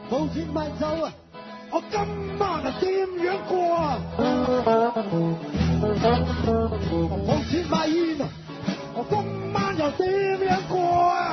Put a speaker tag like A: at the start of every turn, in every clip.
A: 冇錢買酒啊！我今晚啊點樣過啊？冇錢買煙啊！我今晚又點樣過啊？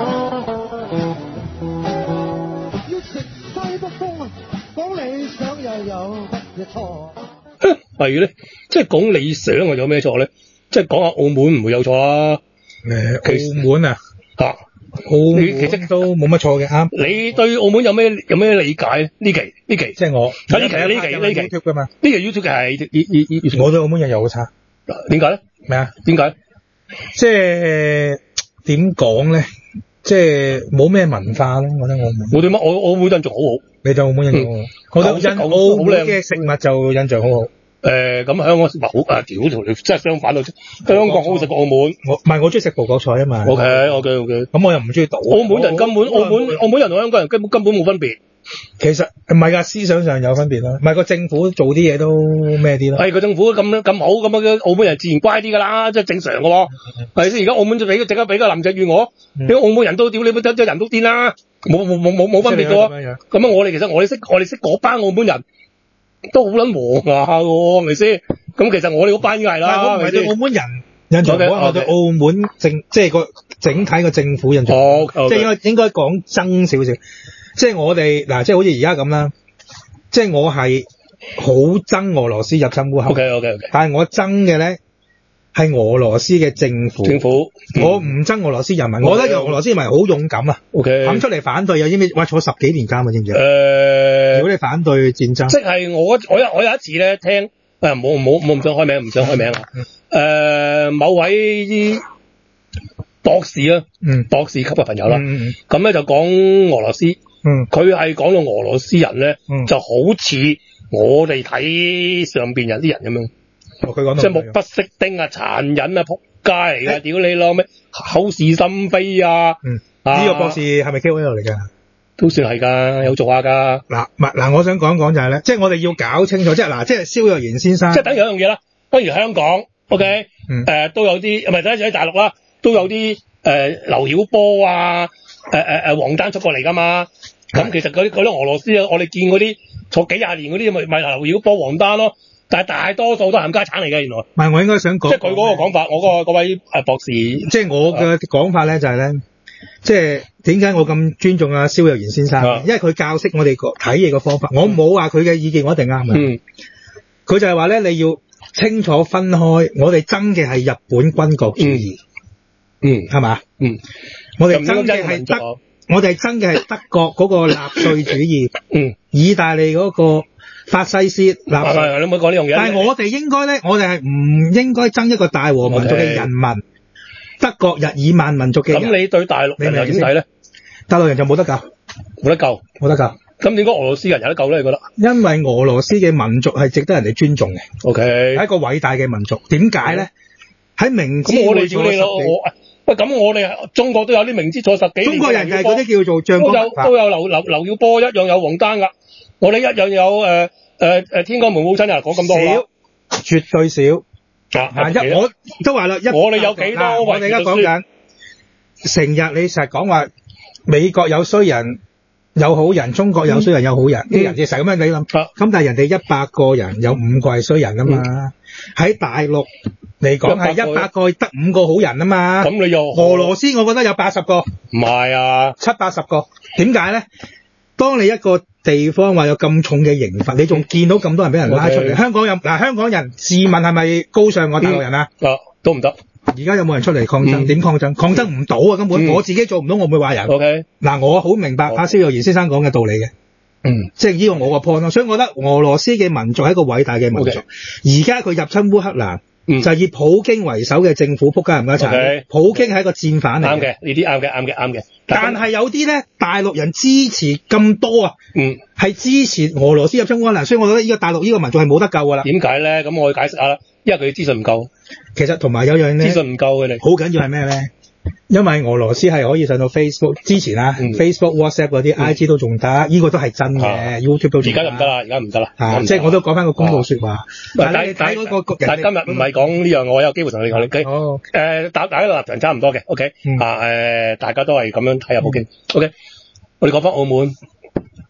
A: 要食西北風啊！講理想又有乜嘢錯？
B: 係咧，即係講理想啊，有咩錯咧？即係講下澳門唔會有錯啦。
C: 澳門啊，澳門其實都冇乜錯嘅，啱。
B: 你對澳門有咩理解咧？呢期即係我呢期
C: YouTube 噶嘛？
B: 呢期 YouTube 係
C: 我對澳門人又好差。
B: 點解咧？
C: 咩啊？
B: 點解？
C: 即係點講咧？即係冇咩文化咯，我覺得澳門。
B: 我對乜？我澳門印象好好。
C: 你對澳門印象好好？我對澳門嘅食物就印象好好。
B: 咁香港食物好屌同你真係相反到，香港好食過澳門。我中意食葡國菜啊嘛。OK。
C: 咁我又唔中意賭。
B: 澳門人根本澳門人同香港人根本冇分別。
C: 其實唔係㗎，思想上有分別咯。唔係個政府做啲嘢都咩啲咯。
B: 係個政府咁好咁澳門人自然乖啲㗎啦，即係正常㗎喎。係先而家澳門就俾個林鄭月娥，你澳門人都屌你乜真人都癲啦，冇分別㗎喎。咁我哋其實我哋識嗰班澳門人。都好撚和牙㗎喎，係咪先？咁其實我哋嗰班應該係啦。
C: 我唔係對澳門人印象好，我對澳門即係個整體個政府印象好，即係應該講憎少少。即係我哋嗱，即係好似而家咁啦，即係我係好憎俄羅斯入侵烏克蘭。OK。但係我憎嘅咧係俄羅斯嘅政府。我唔憎俄羅斯人民，我覺得俄羅斯人民好勇敢啊。肯出嚟反對，有知唔知？哇，坐10幾年監啊，知唔知？如果你反對戰爭，
B: 即係我有一次咧聽唔想開名啊。某位博士啊，博士級嘅朋友啦，咁咧就講俄羅斯，佢係講到俄羅斯人咧就好似我哋睇上邊人啲人咁樣。即係目不識丁啊，殘忍啊，仆街嚟噶，屌你老咩，口是心非啊！
C: 呢個博士係咪 KOL 嚟㗎？
B: 都算係㗎，有做下㗎。
C: 嗱，我想講就係咧，即係我哋要搞清楚，即係蕭若元先生，
B: 即係等於一樣嘢啦。不如香港 ，OK，都有啲，唔係等於喺大陸啦，都有啲劉曉波啊，王丹出過嚟㗎嘛。咁其實嗰啲俄羅斯啊，我哋見嗰啲坐幾廿年嗰啲咪劉曉波、王丹咯。但係大多數都係冚家產嚟嘅，原來。唔係，我應該想講，即係佢嗰個講法，我嗰位博士，即係我嘅講法咧，就係咧，即係點解我咁尊重阿蕭若元先生？因為佢教識我哋睇嘢嘅方法。我冇話佢嘅意見我一定啱嘅。佢就係話咧，你要清楚分開，我哋爭嘅係日本軍國主義，係嘛？我哋爭嘅係德國嗰個納粹主義，意大利嗰個法西斯納粹，你唔好講呢樣嘢。但係我哋應該咧，我哋係唔應該爭一個大和民族嘅人民，德國日耳曼民族嘅人。咁你對大陸人又點睇咧？大陸人就冇得救，冇得救。咁點解俄羅斯人有得救咧？你覺得？因為俄羅斯嘅民族係值得人哋尊重嘅。OK，係一個偉大嘅民族。點解咧？喺明知我哋屌你咯，喂，咁我哋中國都有啲明知錯10幾年。中國人係嗰啲叫做將軍，都有劉曉波，一樣有王丹噶。我哋一樣有天光門母親啊，講咁多啦，絕對少。我都話啦，我哋有幾多？我哋而家講緊成日你成日講話美國有衰人有好人，中國有衰人有好人，啲人就成日咁樣你諗。咁但係人哋100個人有5個係衰人啊嘛。喺大陸嚟講係100個得5個好人啊嘛。咁你又俄羅斯我覺得有80個，唔係啊，70-80個。點解咧？當你一個地方話有咁重嘅刑罰，你仲見到咁多人俾人拉出嚟。香港人自問係咪高尚過大陸人啊？都唔得。而家有冇人出嚟抗爭？點抗爭？抗爭唔到啊！根本我自己做唔到，我唔會話人。我好明白阿蕭若元先生講嘅道理嘅。即係呢個我個 point 咯。所以我覺得俄羅斯嘅民族係一個偉大嘅民族。而家佢入侵烏克蘭。就係以普京為首嘅政府撲街唔一齊，普京係一個戰犯嚟嘅。啱嘅，呢啲啱嘅。但係有啲咧，大陸人支持咁多啊，係支持俄羅斯入侵烏克蘭，所以我覺得呢個大陸呢個民族係冇得救噶啦。點解咧？咁我去解釋下啦，因為佢資訊唔夠。其實同埋有樣咧，資訊唔夠嘅你。好緊要係咩咧？因為俄羅斯係可以上到 Facebook 之前啊，Facebook、WhatsApp 嗰啲 IG 都仲得，呢個都係真嘅。YouTube 都仲得。而家就唔得啦，而家唔得啦。即係我都講翻個公道説話。但係你睇嗰個，但係今日唔係講呢樣，我有機會同你講。大家個立場差唔多嘅。OK。大家都係咁樣睇下普京。OK。我哋講翻澳門。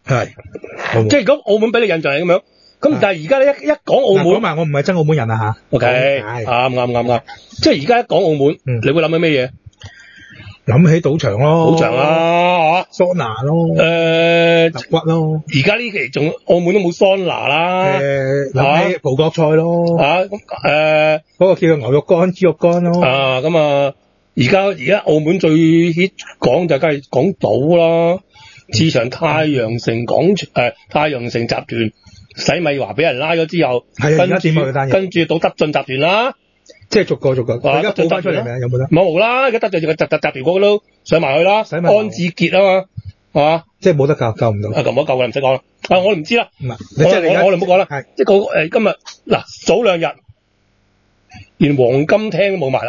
C: 係，
B: 即係咁澳門俾你印象係咁樣。咁但係而家咧一講澳門，
C: 講埋我唔係真澳門人啊吓。
B: OK，啱。即係而家一講澳門，你會諗起咩嘢？
C: 諗起賭場咯，
B: 賭場啦，
C: 桑拿咯，揼骨咯。
B: 而家呢期仲澳門都冇桑拿啦。
C: 諗起葡國菜咯。嗰個叫做牛肉乾、豬肉乾咯。
B: 咁而家澳門最 hit 講就梗係講賭啦。自從太陽城集團洗米華俾人拉咗之後，跟住到德進集團啦。
C: 即係逐個，而家報翻出嚟未？有冇得？
B: 冇啦，而家得罪住個集團嗰個都上埋去啦。安志傑啊嘛，係嘛？即係
C: 冇得救唔到。
B: 咁唔好救啦，唔使講啦。我唔知啦。
C: 唔係，
B: 我哋唔好講啦。即係今日嗱早兩日，連黃金廳都冇埋啦。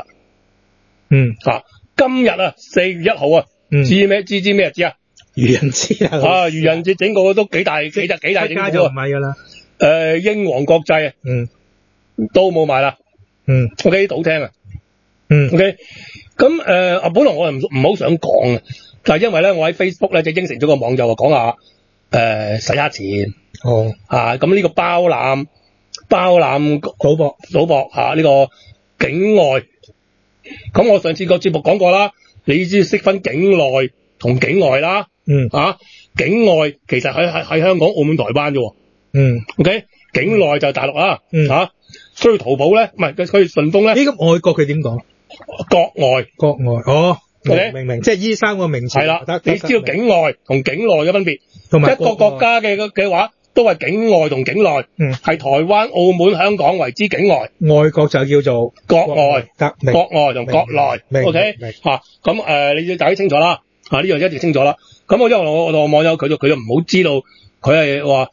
B: 今日啊4月1號啊，知咩日子啊？
C: 愚人節啊！
B: 愚人節整個都幾大整蠱啊！
C: 家就唔係㗎啦。
B: 英皇國際都冇埋啦。OK 賭廳啊。OK 咁本來我唔好想講啊，但係因為咧我喺 Facebook 咧就應承咗個網友講下洗下錢。咁呢個包攬賭博呢個境外。咁我上次個節目講過啦，你知識分境內同境外啦。境外其實喺香港、澳門、台灣啫。OK 境內就係大陸啦。所以淘寶咧，唔係佢順豐咧。咁
C: 外國佢點講？國外。明，即係依三個名詞。
B: 係啦，你知道境外同境內嘅分別。同埋一個國家嘅話，都係境外同境內。係台灣、澳門、香港為之境外。
C: 外國就叫做
B: 國外同國內。OK 咁你要大家清楚啦。呢樣一定清楚啦。咁因為我個網友佢就唔好知道佢係話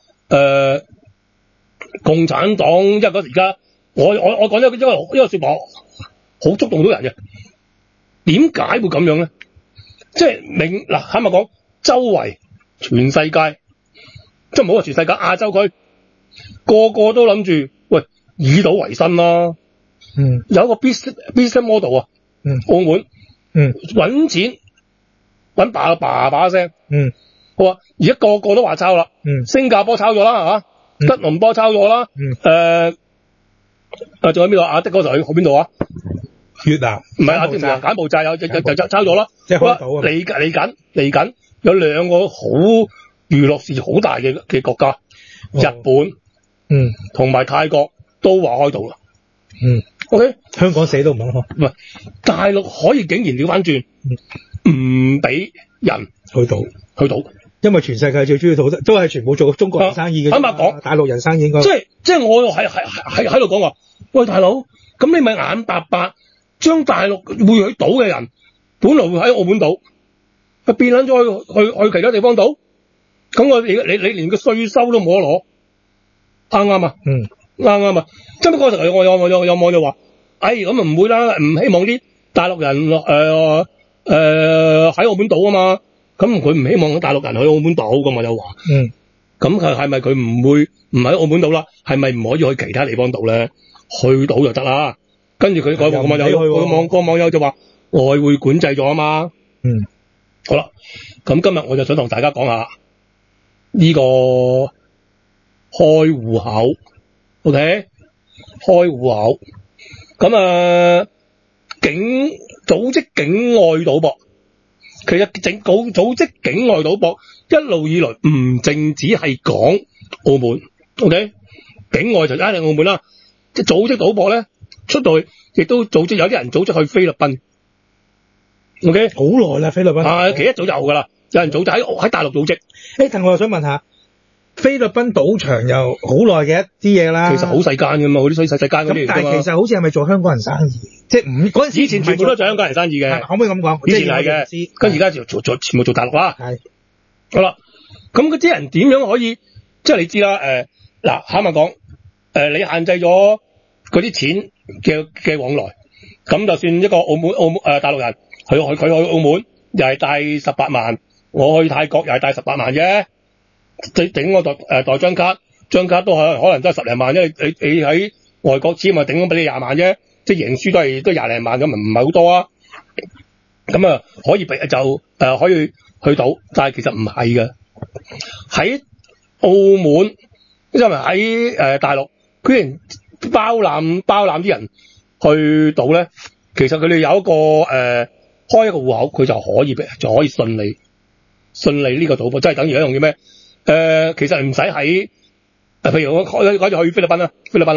B: 共產黨，因為而家我講咗呢個說話好觸動到人嘅。點解會咁樣咧？即係坦白講，周圍全世界，即係唔好話全世界，亞洲區個個都諗住喂以賭為生啦。有一個 business model 啊。澳門搵錢搵把聲。好啊，而家個個都話抄啦。新加坡抄咗啦，吉隆坡抄咗啦。仲有邊度？阿的嗰時候去邊度啊？
C: 越南
B: 唔係柬埔寨有抄咗啦。即係開賭啊！嚟緊有兩個好娛樂事好大嘅國家，日本同埋泰國都話開賭啦。OK，
C: 香港死都唔肯開。
B: 唔係大陸可以竟然調翻轉，唔俾人
C: 去賭，因為全世界最中意賭都係全部做中國人生意嘅。坦白講，大陸人生意應該
B: 即係我喺度講話，喂大佬，咁你咪眼白白將大陸會去賭嘅人，本來會喺澳門賭，變撚咗去其他地方賭，咁你連個稅收都冇得攞，啱唔啱啊？啱啊！即係嗰時我有網友話，咁啊唔會啦，唔希望啲大陸人喺澳門賭啊嘛。咁佢唔希望大陸人去澳門賭，咁我就話，咁佢係咪佢唔喺澳門賭啦？係咪唔可以去其他地方賭咧？去賭就得啦。跟住佢個網友就話外匯管制咗啊嘛。好啦，咁今日我就想同大家講下呢個開戶口 ，OK？ 開戶口，咁組織境外賭博。其實組織境外賭博一路以來唔淨止係講澳門 ，OK？ 境外就一定澳門啦。即係組織賭博咧，出到去亦都有啲人組織去菲律賓 ，OK？
C: 好耐啦，菲律賓。
B: 其實一早有噶啦，有人組織喺大陸組織。
C: 但我又想問下，菲律賓賭場又好耐嘅一啲嘢啦。
B: 其實好細間噶嘛，嗰啲細間嗰啲。
C: 但係其實好似係咪做香港人生意？即係嗰陣時以前
B: 全部都做香港人生意嘅。
C: 可唔可以咁講？
B: 以前係嘅，跟而家就做全部做大陸啦。係。好啦，咁嗰啲人點樣可以？即係你知啦，坦白講，你限制咗嗰啲錢嘅往來，咁就算一個澳門大陸人，佢去澳門又係帶18萬，我去泰國又係帶18萬啫。整個代張卡都可能都係10零萬，因為你喺外國簽咪頂多俾你20萬啫，即係贏輸都20零萬咁，唔係好多啊。咁可以可以去賭，但係其實唔係嘅。 喺澳門，即係喺大陸，居然包攬啲人去賭咧，其實佢哋有一個開一個戶口，佢就可以順利呢個賭博，即係等於一樣叫咩？其實唔使喺譬如我嗰日去菲律賓啦，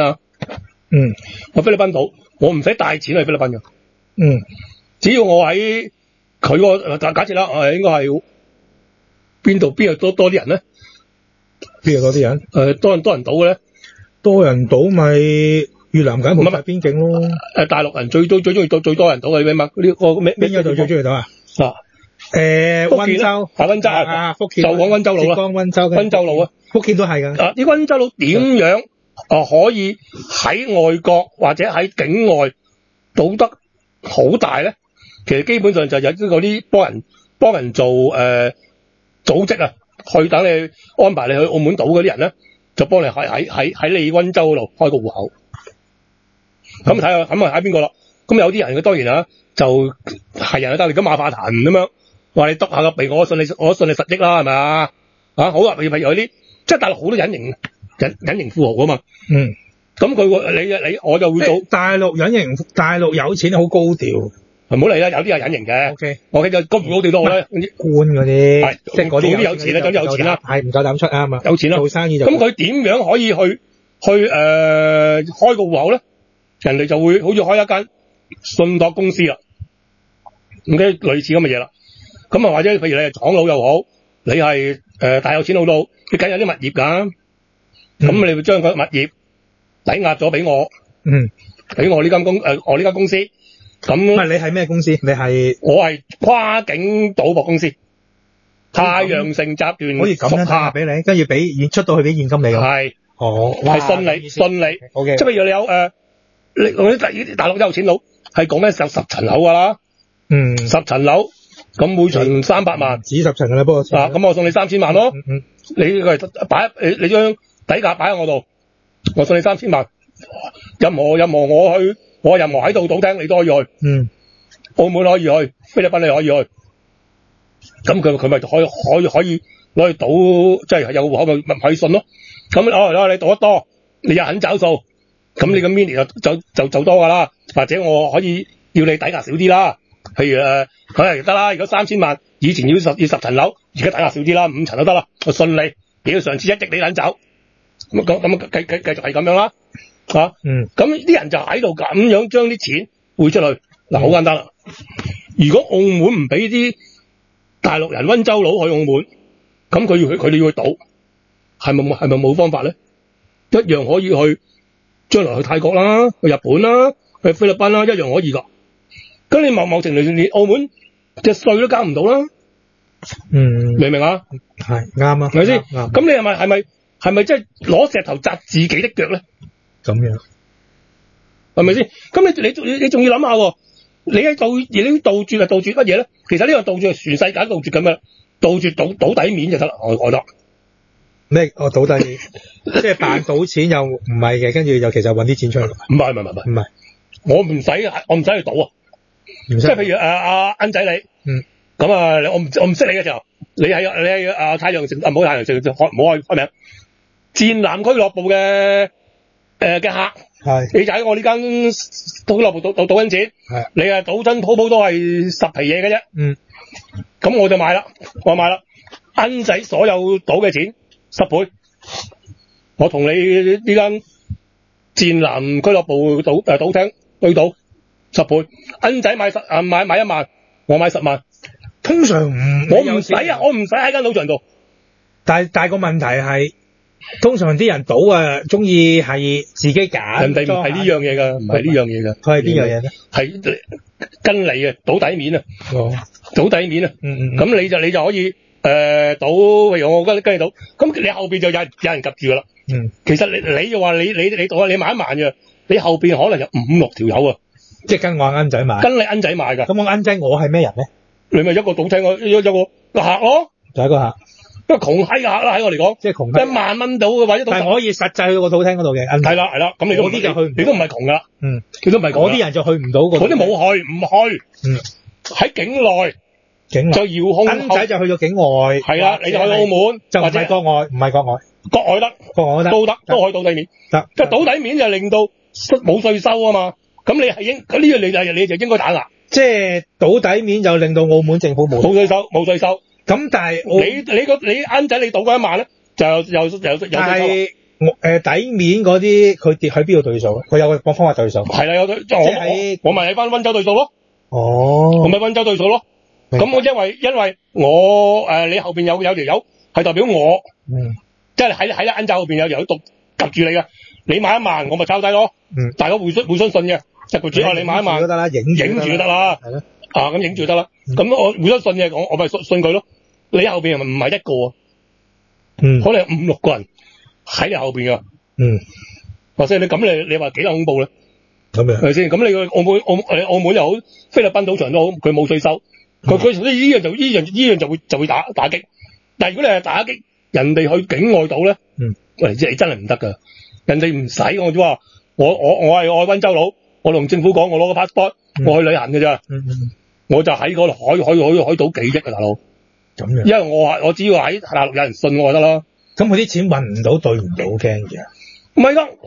B: 我菲律賓賭，我唔使帶錢去菲律賓嘅，只要我喺佢個假設啦，應該係邊度多啲人咧？
C: 邊度多啲人？
B: 多人賭嘅咧？
C: 多人賭咪越南柬埔寨邊境咯。
B: 大陸人最中意最多人賭嘅咩嘛？呢個咩
C: 邊一度最中意賭啊？溫州
B: 溫州啊，福建就講溫州路啦，溫州路啊，
C: 福建都係㗎。
B: 啲溫州佬點樣可以喺外國或者喺境外賭得好大咧？其實基本上就有嗰啲幫人做組織啊，去等你安排你去澳門賭嗰啲人咧，就幫你喺你溫州嗰度開個戶口。咁睇下咁喺邊個咯？咁有啲人佢當然就係人得你咁馬化騰咁樣話你篤下個鼻，我信你實益啦，係咪啊？好啦，譬如有啲即係大陸好多隱形富豪啊嘛。咁你我就會做
C: 大陸有錢好高調。
B: 唔好理啦，有啲係隱形嘅。我其實高唔高調都好咧。
C: 官嗰啲，即係嗰啲有錢啦，
B: 總之有錢啦，
C: 係唔夠膽出啊嘛。
B: 有錢啦，
C: 做生意就
B: 咁佢點樣可以去開個戶口咧？人哋就會好似開一間信託公司啦，咁類似咁嘅嘢啦。咁或者譬如你係廠佬又好，你係大有錢佬都好，你梗有啲物業㗎。咁你會將個物業抵押咗俾我，俾我呢間公司。咁
C: 唔係你係咩公司？
B: 我係跨境賭博公司，太陽城集團
C: 可以咁樣抵押俾你，跟住出到去俾現金你㗎。
B: 係，係順利。
C: OK，
B: 即係譬如你有你大陸有錢佬係講緊有10層樓㗎啦，10層樓，咁每層300萬，
C: 止10層㗎啦，不過
B: 咁我送你3000萬咯。你將底價擺喺我度，我送你3000萬。任何我任何喺度賭廳你都可以去，澳門可以去，菲律賓你可以去。咁佢咪可以攞去賭，即係有個戶口咪可以信咯。咁你賭得多，你又肯找數，咁你個 mini 就多㗎啦。或者我可以要你抵押少啲啦。譬如佢係得啦，如果3000萬以前要10層樓，而家抵押少啲啦，5層都得啦。我信你，屌上次1億你肯走，咁繼續係咁樣啦。咁啲人就喺度咁樣將啲錢匯出去。嗱，好簡單啦。如果澳門唔俾啲大陸人溫州佬去澳門，咁佢哋要去賭，係咪冇方法咧？一樣可以去，將來去泰國啦，去日本啦，去菲律賓啦，一樣可以噶。咁你某程度上連澳門嘅稅都交唔到啦。明唔明啊？
C: 係啱啊，
B: 係咪先？咁你係咪即係攞石頭砸自己的腳咧？
C: 咁樣
B: 係咪先？咁你仲要諗下喎？你喺杜絕係杜絕乜嘢咧？其實呢個杜絕係全世界杜絕咁樣，杜絕賭底面就得啦。我覺得
C: 咩？我賭底面即係扮賭錢又唔係嘅，跟住又其實搵啲錢出嚟。唔係，我唔使去賭啊！即係譬如恩仔你，咁我唔識你嘅時候，你係太陽城唔好太陽城，唔好開名戰艦俱樂部嘅客。你就喺我呢間賭樂部賭緊錢，你賭真鋪都係10皮嘢嘅啫。咁我就買啦，恩仔所有賭嘅錢10倍，我同你呢間戰艦俱樂部賭廳對賭10倍，恩仔買1萬，我買10萬。 通常
B: 我唔使喺間賭場度，
C: 但個問題係。通常啲人賭中意係自己揀，
B: 人哋唔係呢樣嘢㗎，唔係呢樣嘢㗎。
C: 佢係邊樣嘢咧？
B: 係跟你嘅賭底面啊，賭底面啊。咁你就可以賭，譬如我跟你賭，咁你後邊就有人夾住㗎啦。其實你就話你賭你買1萬嘅，你後邊可能有5、6條友啊，
C: 即係跟我恩仔買，
B: 跟你恩仔買㗎。
C: 咁我恩仔我係咩人咧？
B: 你咪一個賭廳有個客咯，
C: 就係一個客。
B: 因為窮閪客啦，喺我嚟講，
C: 即係窮
B: 1萬蚊到嘅或者到，
C: 但係我可以實際去個賭廳嗰度嘅。
B: 係啦，咁你嗰啲就去，你都唔係窮噶啦。你都唔係窮。
C: 嗰啲人就去唔到嗰
B: 啲冇去，唔去。喺境內
C: 境內
B: 就遙控
C: 恩仔就去咗境外，
B: 係啦，你就去澳門，
C: 就唔係國外，唔係國外，
B: 國外得，
C: 國外
B: 都得，都可以賭底面，
C: 得。
B: 即係賭底面就令到冇稅收啊嘛，咁你係咁呢個你就應該打壓，
C: 即係賭底面就令到澳門政府冇
B: 稅收，冇稅收。
C: 咁但係
B: 你恩仔你賭嗰1萬咧，就有稅收。
C: 但係底面嗰啲佢跌喺邊度對數？佢有個方法對數。
B: 係啦，有對，即係我咪喺翻溫州對數咯。
C: 哦，
B: 我咪溫州對數咯。咁我因為我你後邊有條友係代表我，即係喺恩仔後邊有條友夾住你嘅，你買1萬我咪抄低咯。大家互相信嘅，就佢主要你買1萬
C: 都得啦，影
B: 住就得啦。係咯。咁影住就得啦。咁我互相信嘅，我咪信佢咯。你後邊唔係一個啊，可能5、6個人喺你後邊噶，或者你咁你話幾恐怖咧？咁樣係咪先？咁你個澳門又好，菲律賓賭場都好，佢冇稅收，佢呢樣就會打擊。但係如果你係打擊人哋去境外賭咧，喂，你真係唔得噶，人哋唔使我話我係愛溫州佬，我同政府講我攞個 passport，我去旅行嘅咋，我就喺嗰度海賭幾億啊大佬。咁樣，因為我只要喺大陸有人信我就得啦。咁佢啲錢運唔到，對唔到，驚嘅。唔係噶，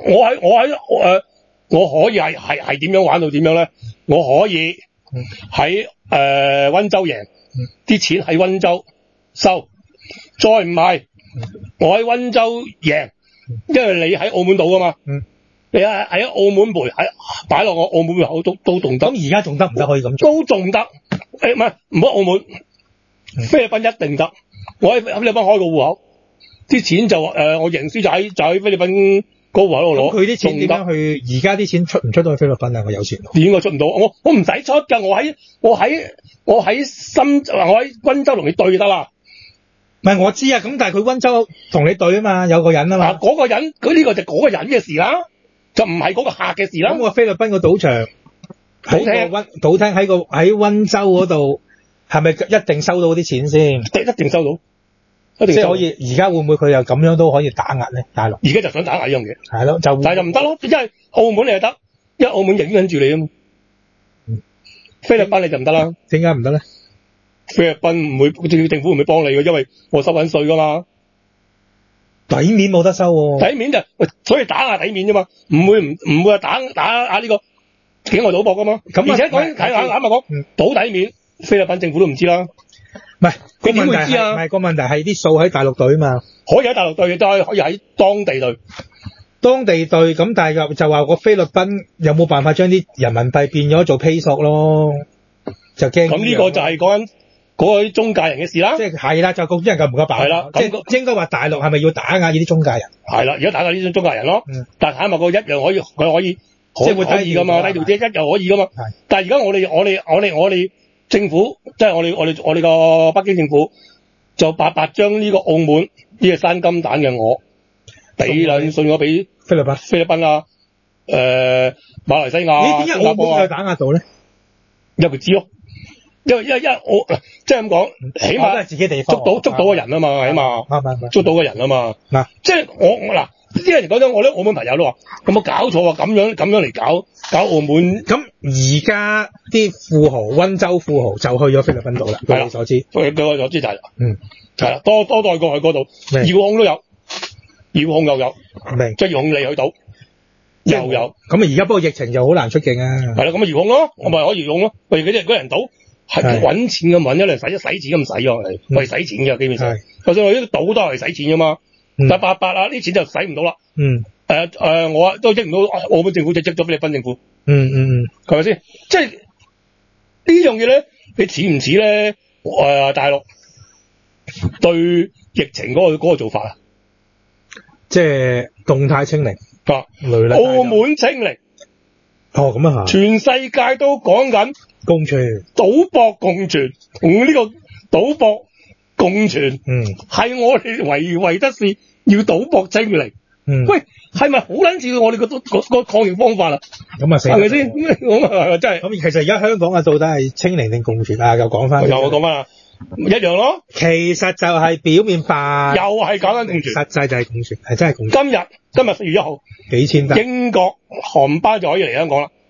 B: 我可以係點樣玩到點樣咧？我可以喺溫州贏，啲錢喺溫州收。再唔係，我喺溫州贏，因為你喺澳門賭噶嘛。你喺澳門賠，擺落我澳門口都仲得。咁而家仲得唔得？可以咁做？都仲得。唔好澳門。菲律賓一定得，我喺菲律賓開個戶口，啲錢就我贏輸就喺菲律賓個戶口度攞。佢啲錢點樣去？而家啲錢出唔出到去菲律賓啊？我有錢。點解出唔到？我唔使出㗎，我喺溫州同你對得啦。唔係我知啊，咁但係佢溫州同你對啊嘛，有個人啊嘛。嗰個人，佢呢個就嗰個人嘅事啦，就唔係嗰個客嘅事啦。咁個菲律賓個賭場賭廳喺溫州嗰度。係咪一定收到啲錢先？一定收到，即係可以。而家會唔會佢又咁樣都可以打壓咧？大陸而家就想打壓呢樣嘢，係咯，但係就唔得咯，因為澳門你就得，因為澳門影響住你啊嘛。菲律賓你就唔得啦，點解唔得咧？菲律賓唔會，政府唔會幫你嘅，因為我收緊稅噶嘛。底面冇得收喎，底面就所以打壓底面啫嘛，唔會話打壓呢個境外賭博噶嘛。咁而且講睇下啱咪講賭底面。菲律賓政府都唔知啦，唔係佢點會知啊？唔係個問題係啲數喺大陸對啊嘛，可以喺大陸對，都可以喺當地對。當地對咁，但係就話個菲律賓有冇辦法將啲人民幣變咗做披索咯？就驚。咁呢個就係講緊嗰啲中介人嘅事啦。即係啦，就嗰啲人夠唔夠辦？係啦，即係應該話大陸係咪要打壓呢啲中介人？係啦，而家打壓呢啲中介人咯。但係睇下個一樣佢可以，即係會低㗎嘛，低條啲一樣可以㗎嘛。但係而家我哋。政府即係我哋個北京政府就白將呢個澳門呢個生金蛋嘅鵝俾信我俾菲律賓啊，馬來西亞。你點解澳門有打壓到咧？因為佢知咯，因為我即係咁講，起碼都係自己地方捉到個人啊嘛，起碼捉到個人啊嘛。嗱，即係我嗱。啲人講咗，我啲澳門朋友都話：有冇搞錯啊？咁樣嚟搞澳門。咁而家啲富豪，溫州富豪就去咗菲律賓度啦。據我所知，據我所知就係啦。係啦，多代過去嗰度，遙控都有，遙控又有，明即係遙控你去到又有。咁而家不過疫情就好難出境啊。係啦，咁遙控咯，我咪可以遙控咯。喂，嗰啲人賭係揾錢咁揾，一嚟使錢咁使咗，我係使錢嘅基本上。就算我呢個賭都係使錢噶嘛。但8啊，啲錢就使唔到啦。我都益唔到澳門政府，就益咗菲律賓政府。係咪先？即係呢樣嘢咧，你似唔似咧？大陸對疫情嗰個做法啊？即係動態清零。澳門清零。哦，咁啊全世界都講緊共存，賭博共存，同呢個賭博共存。係我哋唯得是。要賭博清零，喂，係咪好撚似我哋個抗疫方法啊？咁啊死，係咪先？咁啊真係。咁其實而家香港啊，到底係清零定共存啊？又講翻。我講翻啦，一樣咯。其實就係表面化，又係搞緊共存，實際就係共存，係真係共存。今日4月1號，幾千單英國航班就可以嚟香港啦。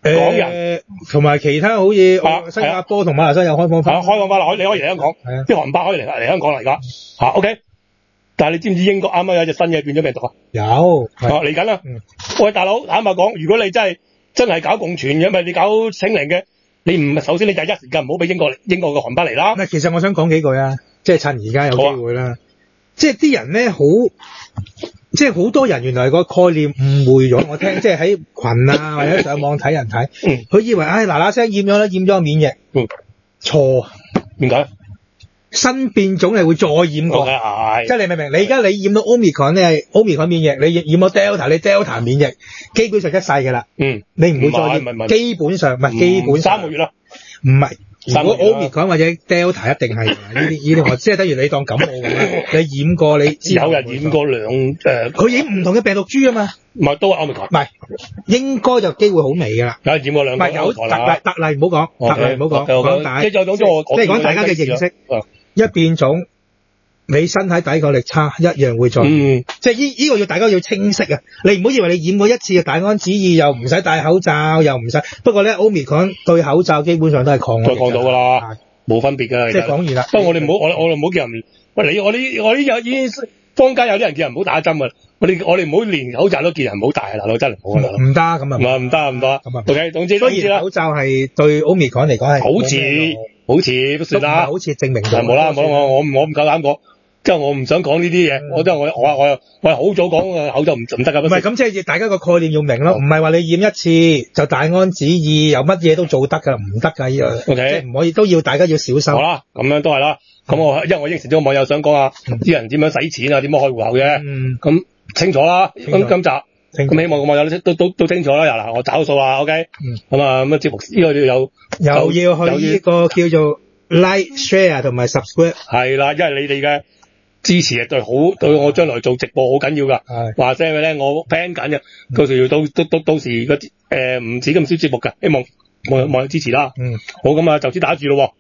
B: 港人
C: 同埋其他好似新加坡同馬來西亞有開放翻，
B: 開放翻啦，你可以嚟香港，啲航班可以嚟香港嚟㗎嚇 OK。但係你知唔知英國啱啱有隻新嘢變咗病毒啊？
C: 有
B: 嚟緊啦。喂，大佬坦白講，如果你真係搞共存嘅，咪你搞清零嘅，你唔首先你就一時間唔好俾英國嘅航班嚟啦。
C: 其實我想講幾句啊，即係趁而家有機會啦。即係啲人咧即係好多人原來個概念誤會咗，我聽即係喺群啊或者上網睇人睇，佢以為嗱嗱聲染咗免疫，錯。
B: 點解？
C: 新變種係會再染過，即係你明唔明？你而家你染到 Omicron 咧係 Omicron 免疫，你染到 Delta 你 Delta 免疫，基本上一世㗎啦。你唔會再染，基本上
B: 3個月啦。
C: 唔係，如果 Omicron 或者 Delta 一定係呢啲我即係等於你當感冒咁啦。你染過你
B: 有人染過
C: 佢染唔同嘅病毒株啊嘛。
B: 唔係都係 Omicron。唔係，
C: 應該就機會好微㗎啦。
B: 有染過兩個。唔係有特
C: 例唔好講，特例唔好講，講大。
B: 即係
C: 講大家嘅認識。一變種，你身體抵抗力差，一樣會再。即係呢個大家要清晰啊！你唔好以為你染過一次嘅大安旨意又唔使戴口罩，又唔使。不過咧 ，Omicron 對口罩基本上都係抗
B: 到㗎啦，冇分別㗎。
C: 即係講完啦。
B: 不過我哋唔好，我哋唔好叫人。喂，我呢已經坊間有啲人叫人唔好打針啊！我哋唔好連口罩都叫人唔好戴啊！大佬真係唔好啊！
C: 唔得咁啊！
B: 唔得。OK，總之
C: 口罩係對 Omicron 嚟講係
B: 好似都算啦，
C: 好似證明咗。
B: 冇啦，我唔夠膽講，即係我唔想講呢啲嘢。我係好早講口罩唔得㗎。
C: 唔係咁，即係大家個概念要明咯，唔係話你染一次就大安旨意，又乜嘢都做得㗎，唔得㗎呢樣。
B: OK，
C: 即係唔可以，都要大家要小心。
B: 好啦，咁樣都係啦。咁因為我應承咗個網友想講下啲人點樣使錢啊，點樣開戶口嘅。咁清楚啦。咁今集。咁希望個網友都清楚啦。嗱，我找數啦 ，OK。咁啊，節目呢個
C: 又要去呢個叫做 like share 同埋 subscribe。
B: 係啦，因為你哋嘅支持係對我將來做直播好緊要㗎。話聲佢咧，我 plan 緊嘅，到時要到時個唔止咁少節目㗎，希望網友支持啦。好，咁啊，就此打住咯。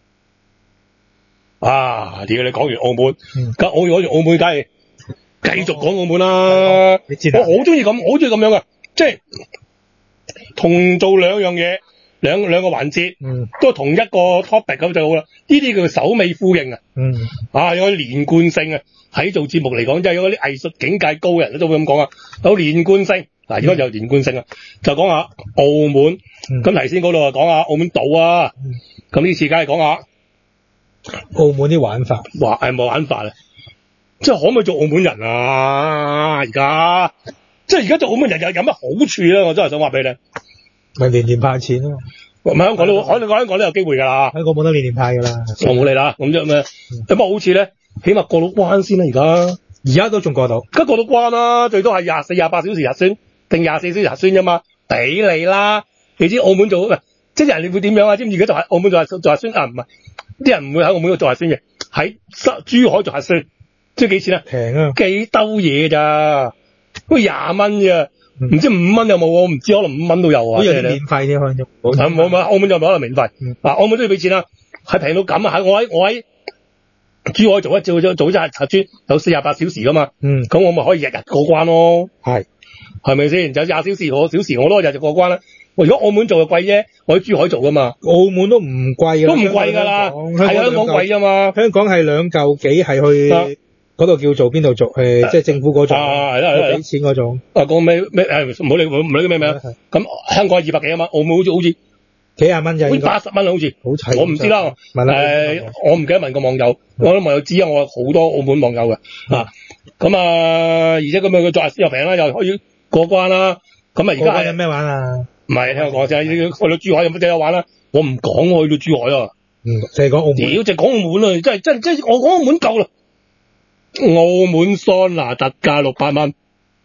B: 屌你講完澳門，我講完澳門梗係。繼續講澳門啦，我好中意咁樣嘅，即係同做兩樣嘢，兩個環節，都係同一個 topic 咁就好啦。呢啲叫首尾呼應啊，有連貫性啊。喺做節目嚟講，即係有啲藝術境界高嘅人都會咁講啊，有連貫性。嗱，而家有連貫性啊，就講下澳門。咁頭先嗰度啊，講下澳門島啊。咁呢次梗係講下
C: 澳門啲玩法，
B: 冇玩法啊。即係可唔可以做澳門人啊？而家做澳門人有乜好處咧？我真係想話俾你聽，
C: 咪年年派錢咯。
B: 唔係香港都有機會㗎啦。
C: 香港冇得年年派㗎啦。
B: 我冇理啦。咁有乜好處咧？起碼過到關先啦。而家都仲過到。而家過到關啦，最多係24、28小時核酸定24小時核酸啫嘛，俾你啦。你知澳門做即係人哋會點樣啊？知唔知而家澳門做核酸啊？唔係，啲人唔會喺澳門度做核酸嘅，喺珠海做核酸。即係幾錢啊？
C: 平啊！
B: 幾兜嘢咋？好似20蚊啫，唔知5蚊有冇？我唔知，可能5蚊都有啊。
C: 好似免費啲開咗。
B: 冇，澳門就可能免費。澳門都要俾錢啦，係平到咁啊！我喺珠海做一次核酸有48小時噶嘛。咁我咪可以日日過關咯。係咪先？就20小時我都日日過關啦。如果澳門做就貴啫，我喺珠海做噶嘛。
C: 澳門都唔貴
B: 都唔貴㗎啦，係香港貴啫嘛。
C: 香港係2嚿幾係去。嗰度叫做邊度做？即係政府嗰種，係啦，俾錢嗰種。
B: 講咩唔好理咩名。咁香港係200幾啊嘛，澳門好似幾廿蚊啫，好似80蚊好似。好齊。我唔知啦。我唔記得問個網友，我啲網友知啊，我好多澳門網友嘅。咁而且咁樣佢做核酸又平啦，又可以過關啦。咁而家
C: 有咩玩啊？
B: 唔係，聽我講先，去到珠海有乜嘢玩啦？我唔講我去到珠海啊。
C: 就係講澳門。
B: 屌，就講澳門啊！真係我講澳門夠啦。澳門桑拿特價600蚊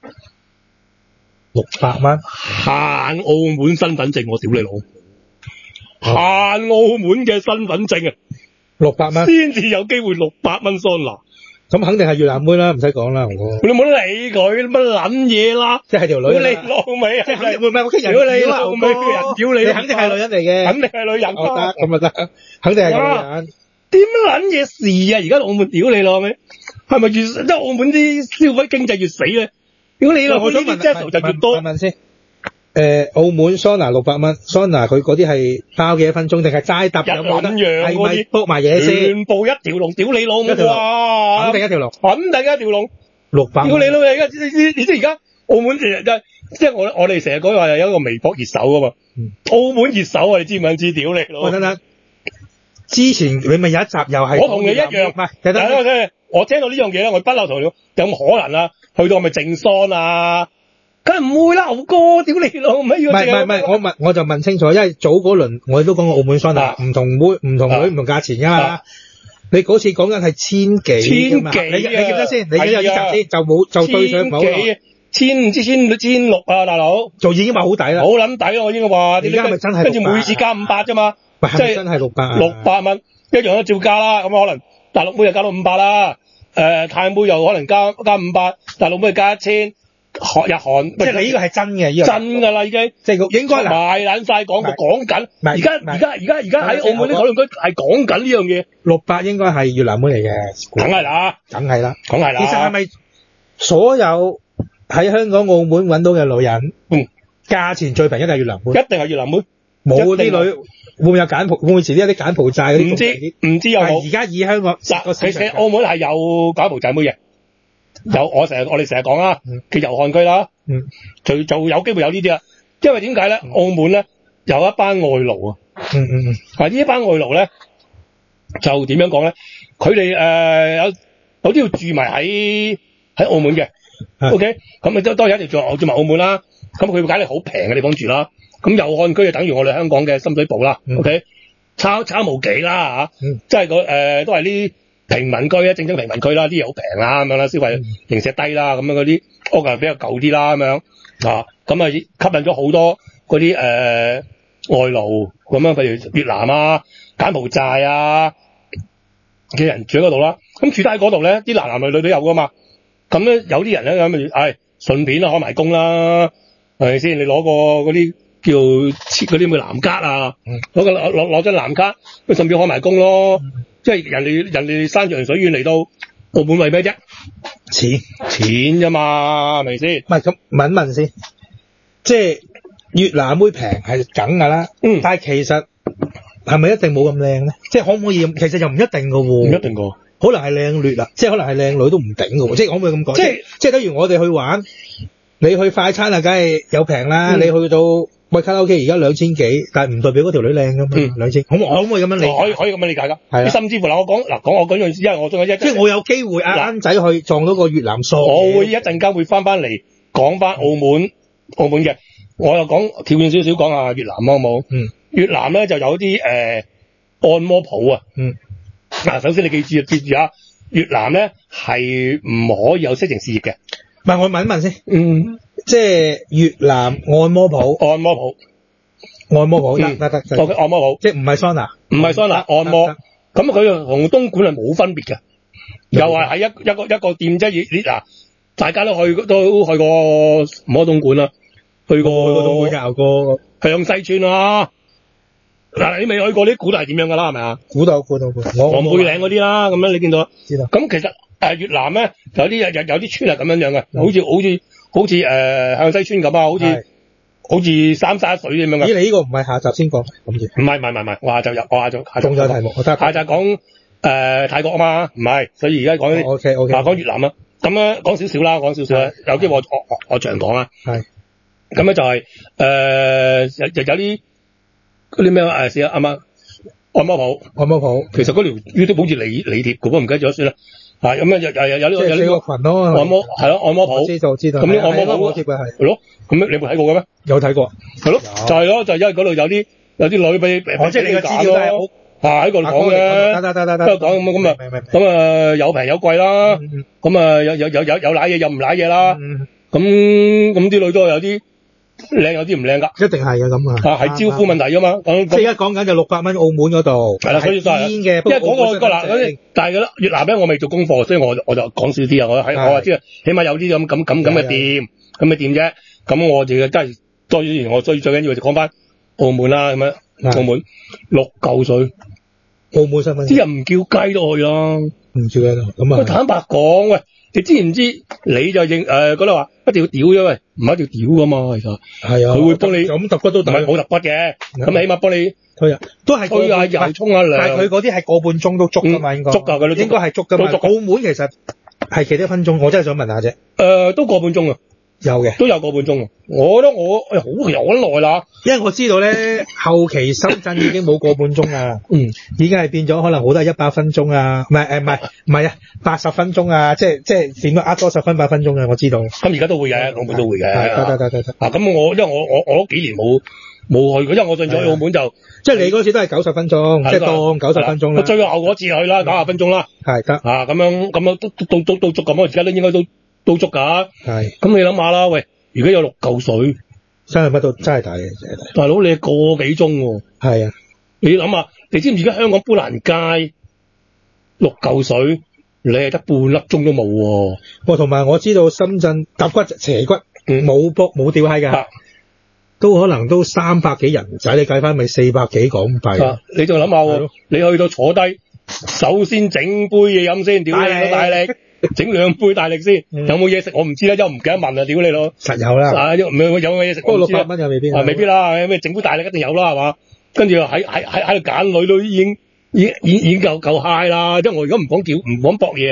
C: ，600蚊
B: 限澳門身份證，我屌你老，限澳門嘅身份證啊，600蚊先至有機會600蚊桑拿，
C: 咁肯定係越南妹啦，唔使講啦，你
B: 冇得理佢乜撚嘢啦，
C: 即係條女，
B: 你老味，
C: 即係肯定會唔係我激人，
B: 如果你老味人屌你，
C: 你肯定係女人嚟嘅，
B: 肯定係女人，
C: 得咁啊得，肯定係女人。
B: 點撚嘢事啊？而家澳門屌你老味，係咪越即係澳門啲消費經濟越死咧？如果你話我呢啲 jet 就越多，
C: 問先， 澳門桑拿600蚊，桑拿佢嗰啲係包幾多分鐘，定係齋揼有冇得？係咪 book 埋嘢先？
B: 全部一條龍，屌你老母啊！
C: 肯定一條龍
B: 600。屌你老母！而家你知而家澳門即係我哋成日講話有一個微博熱搜噶嘛。澳門熱搜啊，你知唔知？屌你老母！
C: 等等，之前你咪有一集又係
B: 我同你一樣，唔係，等我聽到呢樣嘢咧，我不嬲同你講，有冇可能啊？去到係咪淨桑啊？梗係唔會啦，牛哥，屌你老母！唔
C: 係，我就問清楚，因為早嗰輪我哋都講過澳門桑拿，唔同會唔同價錢噶嘛。你嗰次講緊係千幾㗎嘛？你記得先？你記得呢集先？就對上唔好耐。
B: 唔知1600啊，大佬。
C: 就已經話好抵啦。
B: 好撚抵啊！我應該話。
C: 而家咪真係600。
B: 跟住每次加500啫嘛。
C: 即係真係
B: 600蚊，一樣都照加啦。咁可能大陸妹又加到500啦。泰妹又可能加500，大陸妹加1000。日韓，
C: 即係你呢個係真嘅，呢個
B: 真㗎啦已經，
C: 即係應該
B: 賣撚曬廣告講緊。而家喺澳門啲討論區係講緊呢樣嘢。
C: 600應該係越南妹嚟嘅，
B: 梗係啦。
C: 其實係咪所有喺香港、澳門揾到嘅女人，價錢最平一定係越南妹？一定係越南妹。冇啲女會唔會有會唔會遲啲有啲柬埔寨嗰啲？唔知有冇？而家以香港
B: 其實澳門係有柬埔寨妹嘅。有我哋成日講啦，嘅遊漢區啦，就有機會有呢啲啦。因為點解咧？澳門咧有一班外勞啊，呢一班外勞咧就點樣講咧？佢哋有啲要住埋喺澳門嘅，OK，咁咪當然一定住埋澳門啦。咁佢會揀啲好平嘅地方住啦。咁遊漢區就等於我哋香港嘅深水埗啦，OK，差無幾啦嚇，即係都係呢。平民區啊，正平民區啦，啲嘢好平啦，咁樣啦，消費零舍低啦，咁樣嗰啲屋又比較舊啲啦，咁樣咁啊吸引咗好多嗰啲外勞咁樣，譬如越南啊、柬埔寨啊嘅人住喺嗰度啦。咁住低喺嗰度咧，啲男女都有噶嘛。咁咧有啲人咧咁咪順便開埋工啦，係咪先？你攞個嗰啲叫嗰啲咩藍卡啊，攞張藍卡，咁順便開埋工咯。即係人哋山長水遠嚟到澳門為咩啫？錢啫嘛，係咪先？
C: 唔係咁問先，即係越南妹平係梗㗎啦。但係其實係咪一定冇咁靚咧？即係可唔可以？其實又唔一定㗎喎。唔一定㗎，可能係靚劣啦，即係可能係靚女都唔頂㗎喎。即係可唔可以咁講？即係等於我哋去玩，你去快餐啊，梗係有平啦。你去到喂卡拉 OK 而家2000幾，但係唔代表嗰條女靚㗎嘛，2000。可唔可以咁樣理解？可以咁樣理解㗎。係啊。甚至乎我講我嗰樣，因為我仲有即係我有機會啱仔去撞到個越南數。
B: 我會一陣間會翻嚟講翻澳門嘅，我又跳遠少少講下越南好冇？越南咧就有啲按摩鋪啊。首先你記住啊，越南咧係唔可以有色情事業嘅。
C: 唔係，我問一問先。即係越南按摩鋪得。
B: 按摩鋪，
C: 即係唔係桑拿，
B: 按摩。咁佢同東莞係冇分別嘅，又係喺一個店啫。嗱，大家都去過唔好東莞啦，去過東莞有個向西村啦。嗱，你未去過啲古代係點樣㗎啦？係咪啊？古代，黃背嶺嗰啲啦，咁樣你見到。知道。咁其實越南咧有啲村係咁樣嘅，好似向西村咁啊，好似三沙水咁樣嘅。咦？你呢個唔係下集先講，唔係，我下集仲有題目，下集講泰國啊嘛，唔係，所以而家講講越南啦。咁咧講少少啦，有機會我長講啦。係。咁咧就係有啲嗰啲咩試下啱啱按摩鋪，其實嗰條 YouTube 好似李貼嘅，唔記得咗算啦。咁有呢個群咯，按摩係咯，按摩鋪知道。咁啲按摩鋪貼嘅係咯，咁你冇睇過嘅咩？有睇過，係咯，就係咯，就因為嗰度有啲女俾即係你嘅資料都係好喺度講嘅，得講咁有平有貴啦，咁有瀨嘢有唔瀨嘢啦，咁啲女都有啲靚有啲唔靚㗎，一定係嘅咁啊，係招呼問題㗎嘛。即係而家講緊就600蚊澳門嗰度，係啦，所以就係因為嗰個嗱，但係越南咧我未做功課，所以我就講少啲啊。我話知啊，起碼有啲咁嘅店啫。咁我哋真係多以前我最緊要就講翻澳門啦，咁樣澳門6嚿水，澳門身份啲人唔叫雞都去啦，唔叫雞都咁啊。坦白講，喂， 你知唔知你就認覺得話一定要屌咗喂，唔係一定要屌噶嘛，其實
C: 係啊，
B: 佢會幫你
C: 咁揼骨都
B: 唔係冇揼骨嘅，咁起碼幫你
C: 推啊，都係
B: 推下油沖下涼，
C: 但係佢嗰啲係個半鐘都足噶嘛，應該
B: 足㗎，佢都
C: 應該係足噶嘛。澳門其實係幾多分鐘？我真係想問下啫。
B: 都個半鐘啊。
C: 有嘅，
B: 都有個半鐘啊！我覺得好有耐啦，
C: 因為我知道咧，後期深圳已經冇個半鐘啦，已經係變咗可能好多係100分鐘啊，唔係啊，80分鐘啊，即係變咗呃多10分8分鐘啊，我知道。咁
B: 而家都會嘅，澳門都會嘅。
C: 得。
B: 咁因為我嗰幾年冇去過，因為我上咗去澳門就
C: 即係你嗰次都係90分鐘，即係當90分鐘啦。
B: 我最後嗰次去啦，90分鐘啦。
C: 係得。咁
B: 樣都足咁，我而家都應該都足㗎。
C: 係。
B: 咁你諗下啦，喂，如果有6嚿水，
C: 真係乜都真係大嘅，
B: 大佬你個幾鐘喎？係啊。你諗下，你知唔知而家香港砵蘭街6嚿水，你係得半粒鐘都冇喎。
C: 同埋我知道深圳揼骨斜骨冇冇吊閪㗎。都可能都300幾人仔，你計翻咪400幾港幣。
B: 你仲諗下喎？你去到坐低，首先整杯嘢飲先，屌你老大力，整2杯大力先。有冇嘢食我唔知啦，因為唔記得問啊，屌你老。實有啦。有冇嘢食？不過600蚊又未必。未必啦，咩整杯大力一定有啦，係嘛？跟住喺度揀女都已經夠 high 啦。即係我而家唔講搏嘢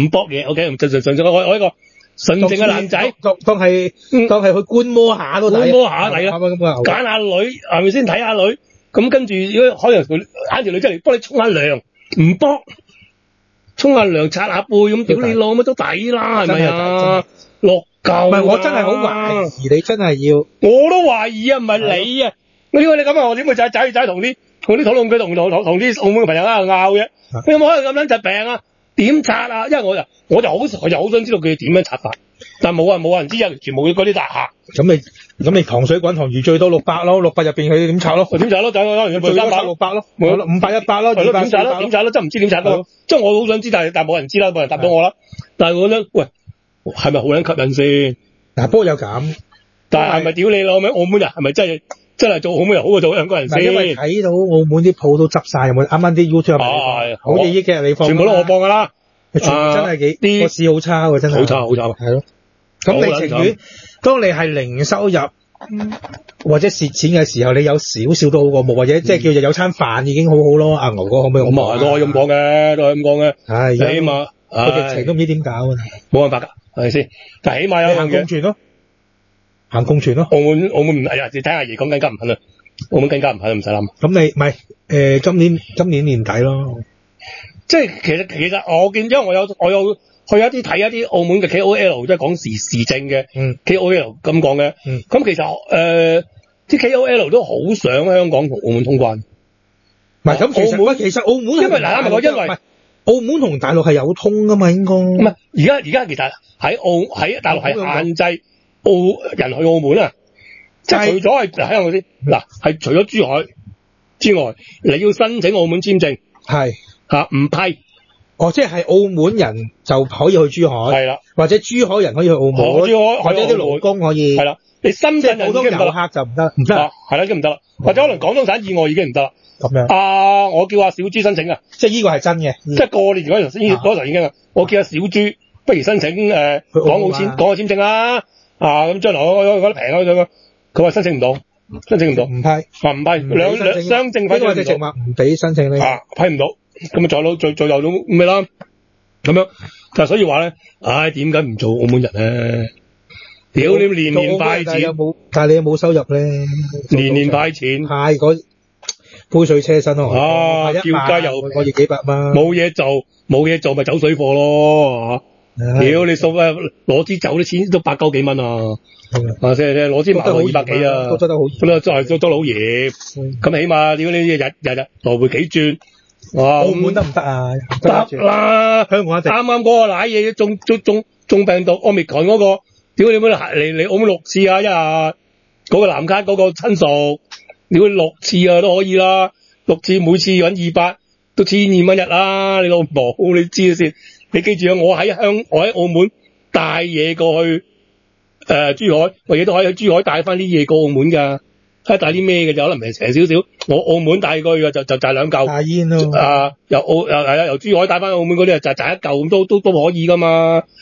B: ，OK， 就我一個純正嘅男仔，當係去觀摩下都睇，揀下女係咪先睇下女？咁跟住如果可能佢揀條女出嚟幫你沖下涼，唔搏，沖下涼擦下背咁，屌你老乜都抵啦，係咪啊？6嚿。唔係我真係好懷疑你真係要，我都懷疑啊，唔係你啊！我點解你咁啊？我點會仔同啲討論區同啲澳門嘅朋友喺度拗嘅？你有冇可能咁樣疾病啊？點擦啊？因為我就好想知道佢點樣擦法，但係冇人知啊，全部嗰啲大客。咁你糖水滾糖魚最多600咯，600入邊佢點擦咯？點擦咯？就當然最多600咯，500 100咯，點擦咯？真唔知點擦咯。即係我好想知，但係冇人知啦，冇人答到我啦。但係我覺得，喂，係咪好撚吸引先？嗱，不過有咁，但係咪屌你老味？澳門人係咪真係做澳門人好過做香港人先？因為睇到澳門啲鋪都執晒，有冇？啱啱啲 YouTube 好似億嘅你放，全部都我放㗎啦。全部真係啲個市好差喎，真係好差。係咯。咁你情願當你係零收入或者蝕錢嘅時候，你有少少都好過冇，或者即係叫做有餐飯已經好好咯。阿牛哥可唔可以咁講？都可以咁講嘅，都可以咁講嘅。係，起碼個疫情都唔知點搞啊！冇辦法㗎，係咪先？但係起碼有行共存咯，行共存咯。澳門唔係啊！你睇阿爺講更加唔肯啊！澳門更加唔肯，唔使諗。咁你唔係今年年底咯。即係其實我見，因為我有去睇一啲澳門嘅 KOL， 即係講時政嘅KOL 咁講嘅。咁其實啲 KOL 都好想香港同澳門通關。唔係咁，其實澳門因為澳門同大陸係有通噶嘛，應該。唔係而家其實喺大陸係限制人去澳門啊，即係除咗係睇下我先嗱，係除咗珠海之外，你要申請澳門簽證係。唔批，即係澳門人就可以去珠海，係啦，或者珠海人可以去澳門，或者啲勞工可以，係啦，你深圳人已經唔得，遊客就唔得，係啦，已經唔得啦，或者可能廣東省以外已經唔得啦。咁樣，我叫阿小豬申請啊，即係呢個係真嘅，即係過年嗰陣已經啊，我叫阿小豬不如申請港澳簽證啦，咁將來我覺得平咗佢話申請唔到，唔批，兩雙證批咗直情話唔俾申請呢，批唔到。咁再有咗咩啦？咁樣，就所以話咧，點解唔做澳門人咧？屌你年派錢，但係你有冇收入咧？年派錢，派嗰杯水車薪咯。叫價又可以幾百蚊。冇嘢做咪走水貨咯。屌你攞支酒啲錢都8-9幾蚊啊！即係攞支麻袋200幾啊！都得好，咁啊真係都好嚴。咁起碼屌你日來回幾轉。澳門得唔得啊？得啦，香港一定啱啱嗰個瀨嘢中病毒，Omicron嗰個，屌你乜嚟澳門6次啊！一日嗰個南卡嗰個親屬，屌6次啊都可以啦，6次每次搵200，都1200蚊一日啦！你老母你知先，你記住啊！我喺澳門帶嘢過去珠海，或者都可以喺珠海帶翻啲嘢過澳門㗎。睇帶啲咩嘅就可能平少少，我澳門帶過去嘅就2嚿。大煙咯。由珠海帶翻澳門嗰啲就1嚿咁都可以噶嘛。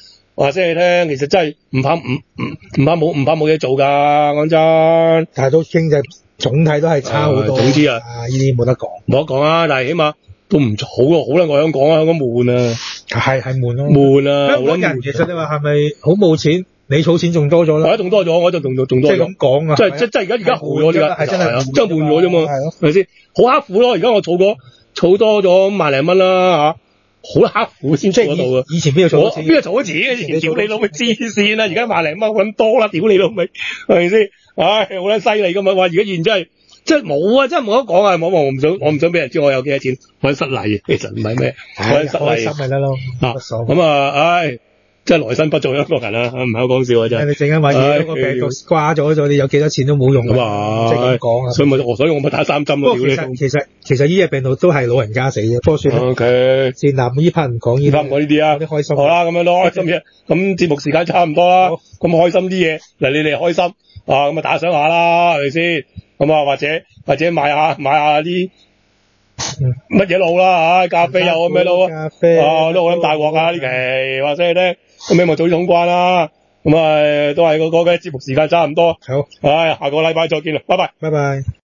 B: 話聲你聽，其實真係唔怕冇嘢做㗎，講真。
C: 但係都經濟總體都係差好多。
B: 總之啊，
C: 呢啲冇得講。
B: 冇得講啊，但係起碼都唔好咯，好啦，我香港啊，香港悶啊。
C: 係悶咯。
B: 悶啊！
C: 香港人其實你話係咪好冇錢？你儲錢仲多咗啦。
B: 仲多咗，我就仲多咗。
C: 即係咁講啊。
B: 即係而家好咗啲
C: 係真係
B: 真係悶咗啫嘛。係咪先？好刻苦咯！而家我儲多咗萬零蚊啦好刻苦先出嗰度啊！
C: 以前邊度儲錢？
B: 邊度儲咗錢？以前屌你老味黐線啦！而家萬零蚊搵多啦，屌你老味係咪先？唉，好撚犀利噶嘛！話而家現真係冇啊！真係冇得講啊！我唔想俾人知我有幾多錢，我失禮其實唔係咩，我失禮。開心咪得咯。咁啊，唉。真係來生不做香港人啦，唔係好講笑啊！真係。你陣間話嗰個病毒掛咗，你有幾多錢都冇用㗎嘛，即係咁講啊。所以我咪打3針咯。其實呢隻病毒都係老人家死啫，不過算啦。OK。先嗱，呢 part 唔講呢啲啊。啲開心。好啦，咁樣都開心嘢。咁節目時間差唔多啦。咁開心啲嘢，嗱你哋開心啊，咁啊打賞下啦，係咪先？咁啊或者買下啲乜嘢路啦咖啡又咩路啊？咖啡都好撚大鑊啊！呢期話聲你聽。咁希望早啲通關啦，咁都係嗰個嘅節目時間差唔多。好，下個禮拜再見啦，拜拜。拜拜。